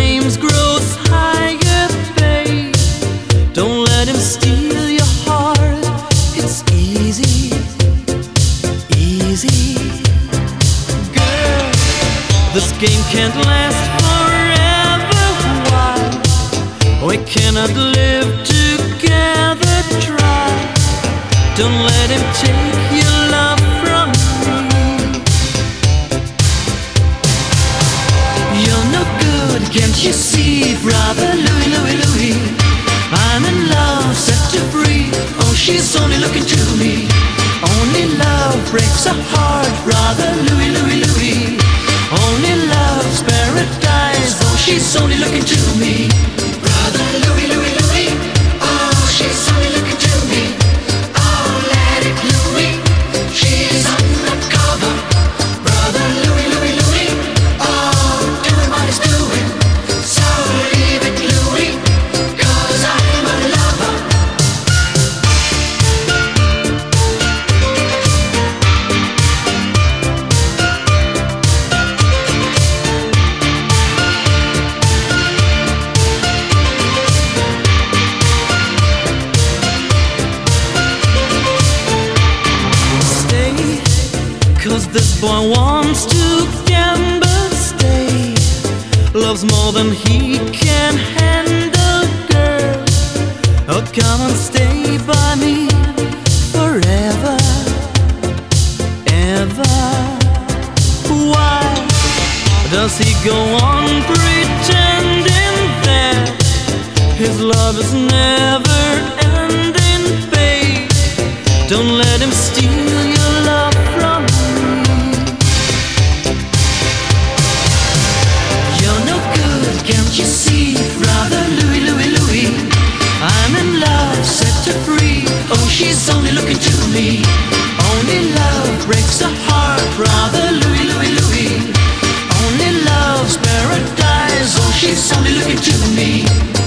flames grows higher, babe. Don't let him steal your heart. It's easy, easy. Girl, this game can't last forever. Why? We cannot live together. Try. Don't let him take your love from me. You're no good, can't you see, brother Louie, Louie, Louie? I'm in love, set to free. Oh, she's only looking to me. Only love breaks a heart, brother Louie, Louie, Louie. Only love's paradise. Oh, she's only looking to me. Brother Louie, Louie, Louie. Oh, she's only looking to me. Oh, let it Louie. She's undercover. Brother Louie, Louie, Louie. Oh, doing what he's doing. So leave it Louie, 'cause I'm a lover. Stay, 'cause this boy wants to gamble. Stay, loves more than he can handle, girl. Oh, come and stay by me forever, ever. Why does he go on pretending that his love is never ending, babe? Don't let him steal your love from me. You're no good, can't you see, brother Louie, Louie, Louie? I'm in love, set to free. Oh, she's only looking to me. Only love breaks a heart, brother Louie, Louie, Louie. Only love's paradise. Oh, she's only looking to me.